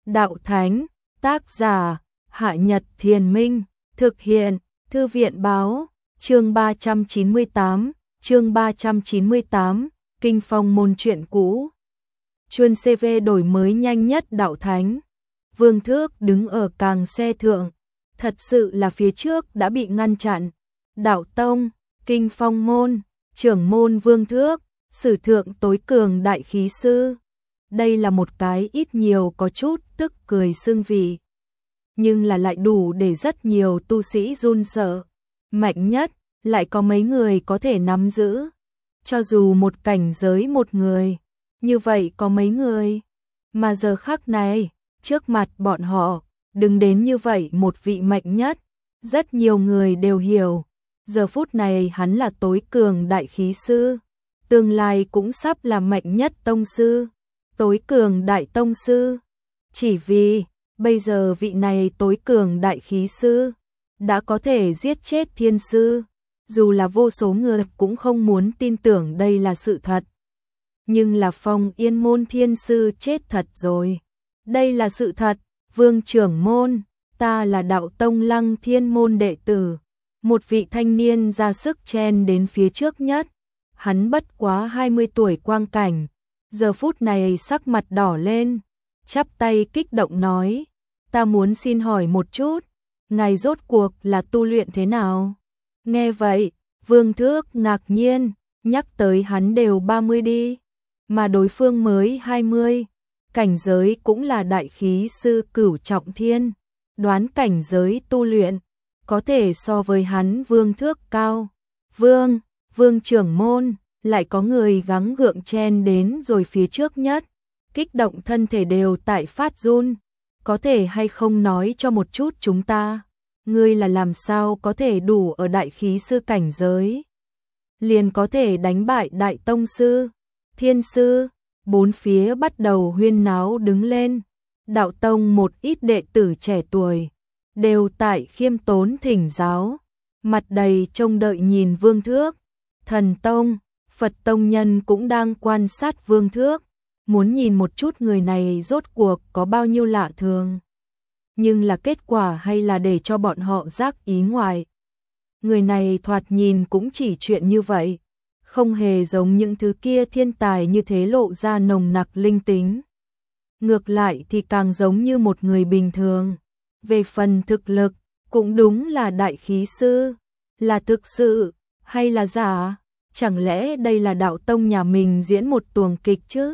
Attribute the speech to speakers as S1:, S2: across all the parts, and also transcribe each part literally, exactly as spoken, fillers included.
S1: Đạo Thánh, tác giả, Hạ Nhật Thiền Minh, thực hiện, Thư viện Báo, chương ba trăm chín mươi tám, chương ba trăm chín mươi tám, Kinh Phong môn truyện cũ. Chuyên xê vê đổi mới nhanh nhất Đạo Thánh. Vương Thước đứng ở càng xe thượng, thật sự là phía trước đã bị ngăn chặn. Đạo Tông, Kinh Phong môn, trưởng môn Vương Thước, sử thượng tối cường đại khí sư. Đây là một cái ít nhiều có chút tức cười xương vị, nhưng là lại đủ để rất nhiều tu sĩ run sợ. Mạnh nhất, lại có mấy người có thể nắm giữ. Cho dù một cảnh giới một người, như vậy có mấy người. Mà giờ khắc này, trước mặt bọn họ, đứng đến như vậy một vị mạnh nhất. Rất nhiều người đều hiểu, giờ phút này hắn là tối cường đại khí sư. Tương lai cũng sắp là mạnh nhất tông sư. Tối cường đại tông sư. Chỉ vì, bây giờ vị này tối cường đại khí sư, đã có thể giết chết thiên sư. Dù là vô số người cũng không muốn tin tưởng đây là sự thật. Nhưng là Phong Yên môn thiên sư chết thật rồi. Đây là sự thật, Vương trưởng môn, ta là Đạo Tông Lăng Thiên môn đệ tử. Một vị thanh niên ra sức chen đến phía trước nhất. Hắn bất quá hai mươi tuổi quang cảnh. Giờ phút này sắc mặt đỏ lên, chắp tay kích động nói, ta muốn xin hỏi một chút, ngài rốt cuộc là tu luyện thế nào? Nghe vậy, Vương Thước ngạc nhiên, nhắc tới hắn đều ba mươi đi, mà đối phương mới hai mươi, cảnh giới cũng là đại khí sư cửu trọng thiên, đoán cảnh giới tu luyện, có thể so với hắn Vương Thước cao. Vương, Vương trưởng môn, lại có người gắng gượng chen đến rồi phía trước nhất, kích động thân thể đều tại phát run, có thể hay không nói cho một chút chúng ta, ngươi là làm sao có thể đủ ở đại khí sư cảnh giới, liền có thể đánh bại đại tông sư, thiên sư. Bốn phía bắt đầu huyên náo đứng lên, Đạo Tông một ít đệ tử trẻ tuổi, đều tại khiêm tốn thỉnh giáo, mặt đầy trông đợi nhìn Vương Thước. Thần Tông, Phật Tông nhân cũng đang quan sát Vương Thước, muốn nhìn một chút người này rốt cuộc có bao nhiêu lạ thường. Nhưng là kết quả hay là để cho bọn họ giác ý ngoài. Người này thoạt nhìn cũng chỉ chuyện như vậy, không hề giống những thứ kia thiên tài như thế lộ ra nồng nặc linh tính. Ngược lại thì càng giống như một người bình thường. Về phần thực lực, cũng đúng là đại khí sư, là thực sự, hay là giả? Chẳng lẽ đây là Đạo Tông nhà mình diễn một tuồng kịch chứ?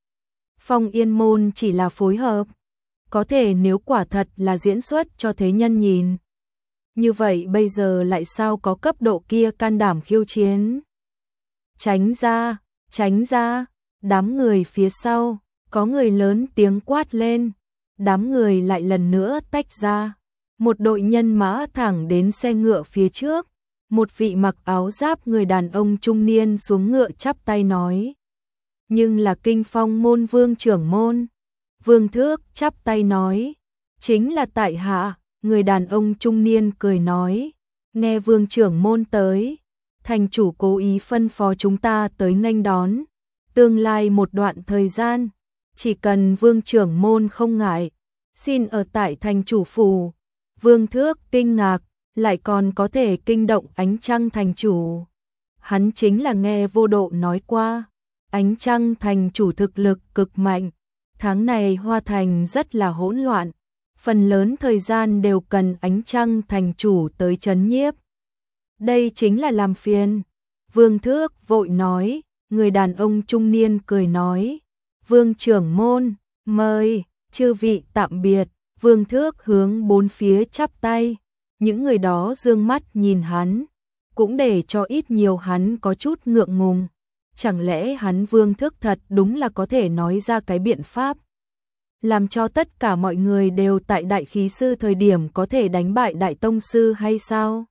S1: Phong Yên môn chỉ là phối hợp. Có thể nếu quả thật là diễn xuất cho thế nhân nhìn. Như vậy bây giờ lại sao có cấp độ kia can đảm khiêu chiến? Tránh ra, tránh ra, đám người phía sau, có người lớn tiếng quát lên. Đám người lại lần nữa tách ra. Một đội nhân mã thẳng đến xe ngựa phía trước. Một vị mặc áo giáp người đàn ông trung niên xuống ngựa chắp tay nói. Nhưng là Kinh Phong môn Vương trưởng môn. Vương Thước chắp tay nói. Chính là tại hạ, người đàn ông trung niên cười nói. Nghe Vương trưởng môn tới. Thành chủ cố ý phân phó chúng ta tới nghênh đón. Tương lai một đoạn thời gian. Chỉ cần Vương trưởng môn không ngại. Xin ở tại thành chủ phủ. Vương Thước kinh ngạc. Lại còn có thể kinh động Ánh Trăng thành chủ. Hắn chính là nghe Vô Độ nói qua, Ánh Trăng thành chủ thực lực cực mạnh. Tháng này Hoa Thành rất là hỗn loạn, phần lớn thời gian đều cần Ánh Trăng thành chủ tới trấn nhiếp. Đây chính là làm phiền. Vương Thước vội nói, người đàn ông trung niên cười nói, Vương trưởng môn, mời, chư vị tạm biệt. Vương Thước hướng bốn phía chắp tay. Những người đó dương mắt nhìn hắn, cũng để cho ít nhiều hắn có chút ngượng ngùng. Chẳng lẽ hắn Vương Thước thật đúng là có thể nói ra cái biện pháp, làm cho tất cả mọi người đều tại đại khí sư thời điểm có thể đánh bại đại tông sư hay sao?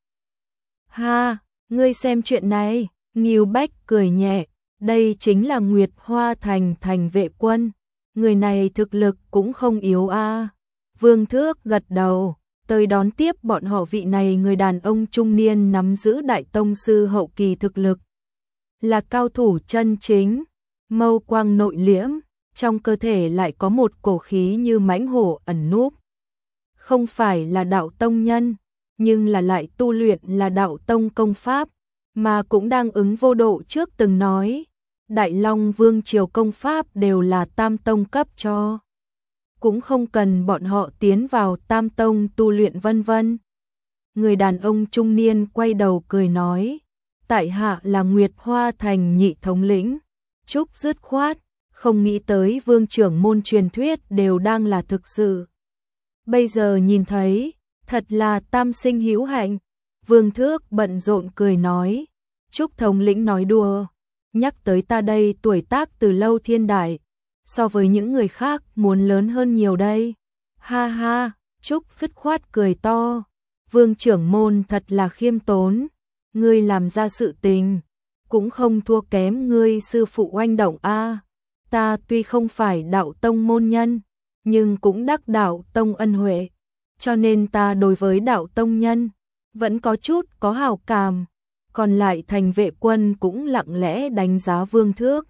S1: Ha, ngươi xem chuyện này, Ngưu Bách cười nhẹ, đây chính là Nguyệt Hoa Thành thành vệ quân, người này thực lực cũng không yếu a. À. Vương Thước gật đầu. Tới đón tiếp bọn họ vị này người đàn ông trung niên nắm giữ đại tông sư hậu kỳ thực lực. Là cao thủ chân chính, mâu quang nội liễm, trong cơ thể lại có một cổ khí như mãnh hổ ẩn núp. Không phải là đạo tông nhân, nhưng là lại tu luyện là đạo tông công pháp, mà cũng đang ứng vô độ trước từng nói, Đại Long Vương triều công pháp đều là tam tông cấp cho. Cũng không cần bọn họ tiến vào tam tông tu luyện vân vân. Người đàn ông trung niên quay đầu cười nói, tại hạ là Nguyệt Hoa Thành nhị thống lĩnh. Trúc dứt khoát, không nghĩ tới vương trưởng môn truyền thuyết đều đang là thực sự. Bây giờ nhìn thấy, thật là tam sinh hữu hạnh. Vương Thước bận rộn cười nói, Trúc thống lĩnh nói đùa, nhắc tới ta đây tuổi tác từ lâu thiên đại, so với những người khác muốn lớn hơn nhiều đây. Ha ha, Trúc phứt khoát cười to, vương trưởng môn thật là khiêm tốn, ngươi làm ra sự tình, cũng không thua kém ngươi sư phụ Oanh Động a. Ta tuy không phải đạo tông môn nhân, nhưng cũng đắc đạo tông ân huệ, cho nên ta đối với đạo tông nhân vẫn có chút có hảo cảm. Còn lại thành vệ quân cũng lặng lẽ đánh giá Vương Thước.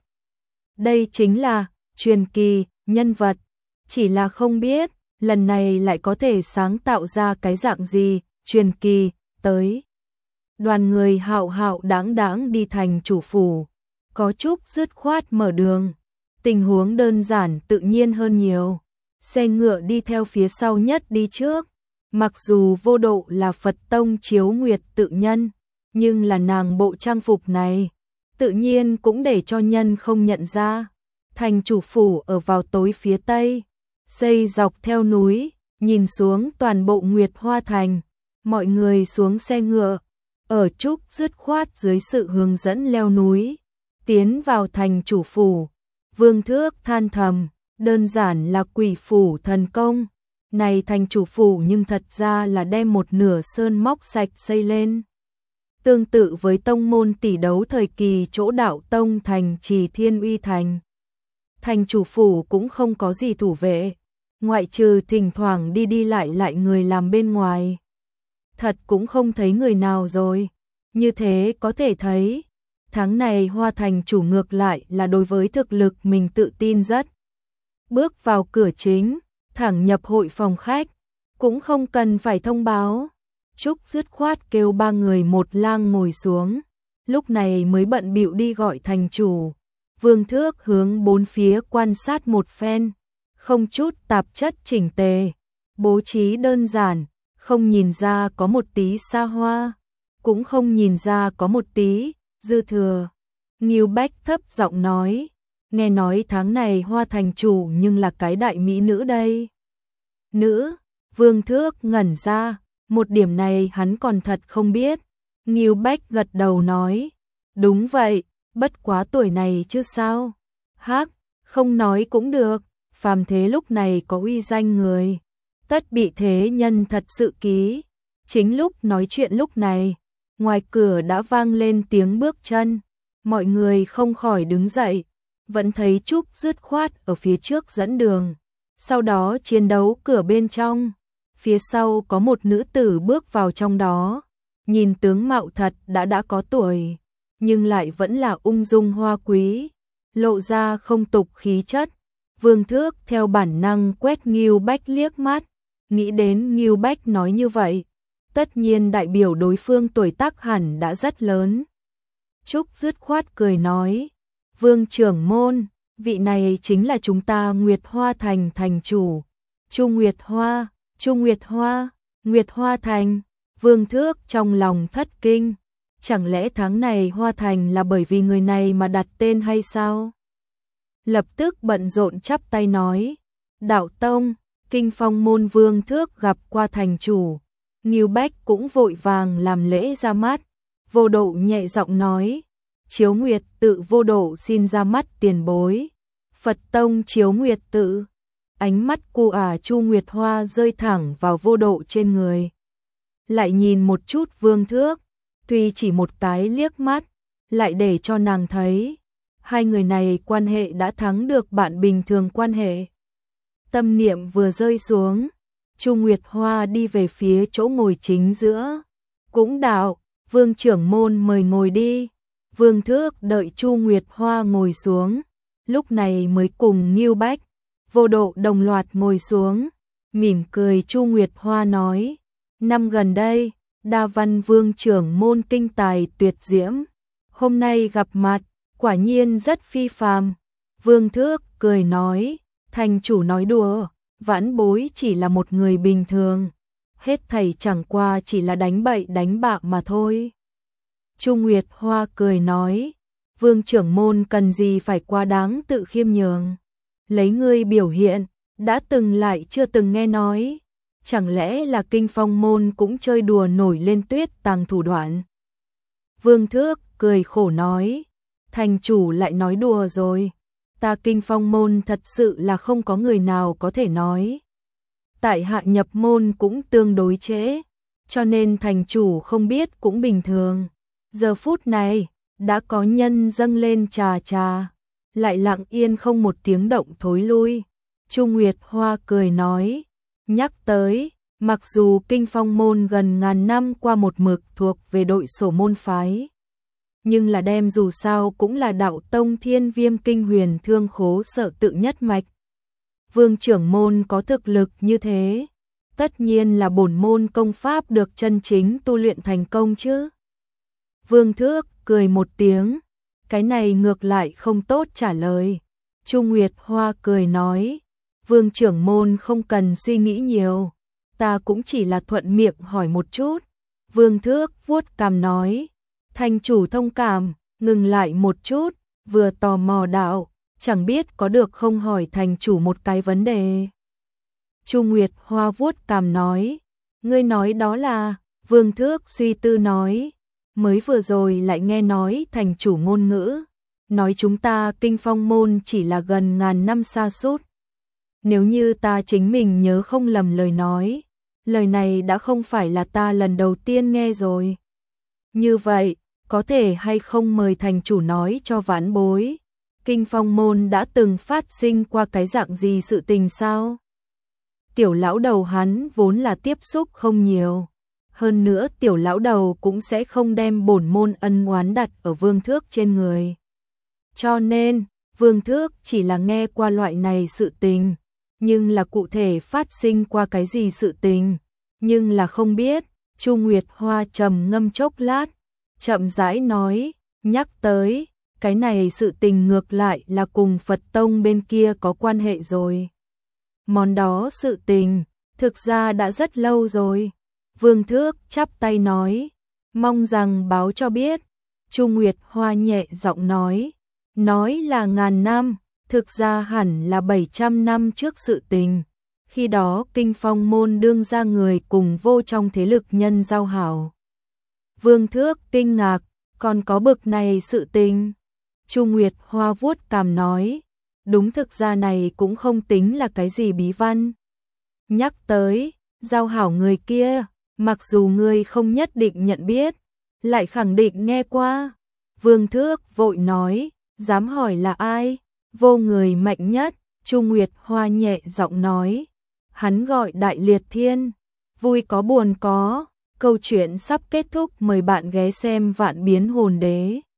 S1: Đây chính là truyền kỳ nhân vật, chỉ là không biết lần này lại có thể sáng tạo ra cái dạng gì truyền kỳ tới. Đoàn người hạo hạo đáng đáng đi thành chủ phủ, có chút dứt khoát mở đường, tình huống đơn giản tự nhiên hơn nhiều. Xe ngựa đi theo phía sau nhất đi trước, mặc dù vô độ là Phật tông chiếu nguyệt tự nhân, nhưng là nàng bộ trang phục này, tự nhiên cũng để cho nhân không nhận ra. Thành chủ phủ ở vào tối phía tây, xây dọc theo núi, nhìn xuống toàn bộ Nguyệt Hoa Thành. Mọi người xuống xe ngựa, ở Trúc dứt khoát dưới sự hướng dẫn leo núi, tiến vào thành chủ phủ. Vương Thước than thầm, đơn giản là quỷ phủ thần công. Này thành chủ phủ nhưng thật ra là đem một nửa sơn móc sạch xây lên. Tương tự với tông môn tỷ đấu thời kỳ chỗ đạo tông thành trì Thiên Uy Thành. Thành chủ phủ cũng không có gì thủ vệ, ngoại trừ thỉnh thoảng đi đi lại lại người làm bên ngoài. Thật cũng không thấy người nào rồi, như thế có thể thấy, tháng này Hoa Thành chủ ngược lại là đối với thực lực mình tự tin rất. Bước vào cửa chính, thẳng nhập hội phòng khách, cũng không cần phải thông báo. Trúc dứt khoát kêu ba người một lang ngồi xuống, lúc này mới bận bịu đi gọi thành chủ. Vương Thước hướng bốn phía quan sát một phen, không chút tạp chất chỉnh tề, bố trí đơn giản, không nhìn ra có một tí xa hoa, cũng không nhìn ra có một tí dư thừa. Ngưu Bách thấp giọng nói, nghe nói tháng này Hoa Thành chủ nhưng là cái đại mỹ nữ đây. Nữ? Vương Thước ngẩn ra, một điểm này hắn còn thật không biết. Ngưu Bách gật đầu nói, đúng vậy, bất quá tuổi này chứ sao. Hắc, không nói cũng được, phàm thế lúc này có uy danh người, tất bị thế nhân thật sự ký. Chính lúc nói chuyện lúc này, ngoài cửa đã vang lên tiếng bước chân, mọi người không khỏi đứng dậy, vẫn thấy Trúc dứt khoát ở phía trước dẫn đường. Sau đó chiến đấu cửa bên trong, phía sau có một nữ tử bước vào trong đó, nhìn tướng mạo thật đã đã có tuổi, nhưng lại vẫn là ung dung hoa quý, lộ ra không tục khí chất. Vương Thước theo bản năng quét Ngưu Bách liếc mắt, nghĩ đến Ngưu Bách nói như vậy, tất nhiên đại biểu đối phương tuổi tác hẳn đã rất lớn. Trúc dứt khoát cười nói, Vương trưởng môn, vị này chính là chúng ta Nguyệt Hoa Thành thành chủ, Chu Nguyệt Hoa. Chu Nguyệt Hoa, Nguyệt Hoa Thành. Vương Thước trong lòng thất kinh, chẳng lẽ tháng này Hoa Thành là bởi vì người này mà đặt tên hay sao? Lập tức bận rộn chắp tay nói, đạo tông, Kinh Phong môn. Vương Thước gặp qua thành chủ, Ngưu Bách cũng vội vàng làm lễ ra mắt. Vô độ nhẹ giọng nói, Chiếu Nguyệt tự vô độ xin ra mắt tiền bối. Phật tông Chiếu Nguyệt tự. Ánh mắt cô ả Chu Nguyệt Hoa rơi thẳng vào vô độ trên người. Lại nhìn một chút Vương Thước, tuy chỉ một cái liếc mắt, lại để cho nàng thấy, hai người này quan hệ đã thắng được bạn bình thường quan hệ. Tâm niệm vừa rơi xuống, Chu Nguyệt Hoa đi về phía chỗ ngồi chính giữa, cũng đạo, Vương trưởng môn mời ngồi đi. Vương Thước đợi Chu Nguyệt Hoa ngồi xuống, lúc này mới cùng Ngưu Bách, Vô Độ đồng loạt ngồi xuống, mỉm cười. Chu Nguyệt Hoa nói, năm gần đây, Đa Văn Vương trưởng môn kinh tài tuyệt diễm, hôm nay gặp mặt, quả nhiên rất phi phàm. Vương Thước cười nói, thành chủ nói đùa, vãn bối chỉ là một người bình thường, hết thảy chẳng qua chỉ là đánh bậy đánh bạc mà thôi. Chu Nguyệt Hoa cười nói, Vương trưởng môn cần gì phải quá đáng tự khiêm nhường, lấy ngươi biểu hiện, đã từng lại chưa từng nghe nói, chẳng lẽ là Kinh Phong môn cũng chơi đùa nổi lên tuyết tàng thủ đoạn. Vương Thước cười khổ nói, thành chủ lại nói đùa rồi, ta Kinh Phong môn thật sự là không có người nào có thể nói. Tại hạ nhập môn cũng tương đối trễ, cho nên thành chủ không biết cũng bình thường. Giờ phút này, đã có nhân dâng lên trà trà, lại lặng yên không một tiếng động thối lui. Chu Nguyệt Hoa cười nói, nhắc tới, mặc dù Kinh Phong môn gần ngàn năm qua một mực thuộc về đội sổ môn phái, nhưng là đem dù sao cũng là đạo tông Thiên Viêm Kinh Huyền Thương Khố Sở tự nhất mạch. Vương trưởng môn có thực lực như thế, tất nhiên là bổn môn công pháp được chân chính tu luyện thành công chứ. Vương Thước cười một tiếng, cái này ngược lại không tốt trả lời. Chu Nguyệt Hoa cười nói, Vương trưởng môn không cần suy nghĩ nhiều, ta cũng chỉ là thuận miệng hỏi một chút. Vương Thước vuốt cằm nói, thành chủ thông cảm, ngừng lại một chút, vừa tò mò đạo, chẳng biết có được không hỏi thành chủ một cái vấn đề. Chu Nguyệt Hoa vuốt cằm nói, ngươi nói đó là, Vương Thước suy tư nói, mới vừa rồi lại nghe nói thành chủ ngôn ngữ, nói chúng ta Kinh Phong môn chỉ là gần ngàn năm xa sút. Nếu như ta chính mình nhớ không lầm lời nói, lời này đã không phải là ta lần đầu tiên nghe rồi. Như vậy, có thể hay không mời thành chủ nói cho vãn bối, Kinh Phong môn đã từng phát sinh qua cái dạng gì sự tình sao? Tiểu lão đầu hắn vốn là tiếp xúc không nhiều, hơn nữa tiểu lão đầu cũng sẽ không đem bổn môn ân oán đặt ở Vương Thước trên người. Cho nên, Vương Thước chỉ là nghe qua loại này sự tình, nhưng là cụ thể phát sinh qua cái gì sự tình, nhưng là không biết. Chu Nguyệt Hoa trầm ngâm chốc lát, chậm rãi nói, nhắc tới, cái này sự tình ngược lại là cùng Phật Tông bên kia có quan hệ rồi. Món đó sự tình, thực ra đã rất lâu rồi. Vương Thước chắp tay nói, mong rằng báo cho biết. Chu Nguyệt Hoa nhẹ giọng nói, nói là ngàn năm, thực ra hẳn là bảy trăm năm trước sự tình. Khi đó Kinh Phong môn đương ra người cùng vô trong thế lực nhân giao hảo. Vương Thước kinh ngạc, còn có bực này sự tình. Chu Nguyệt Hoa vuốt cằm nói, đúng, thực ra này cũng không tính là cái gì bí văn. Nhắc tới, giao hảo người kia, mặc dù ngươi không nhất định nhận biết, lại khẳng định nghe qua. Vương Thước vội nói, dám hỏi là ai? Vô người mạnh nhất. Chu Nguyệt Hoa nhẹ giọng nói, hắn gọi Đại Liệt Thiên. Vui có buồn có, câu chuyện sắp kết thúc, mời bạn ghé xem Vạn Biến Hồn Đế.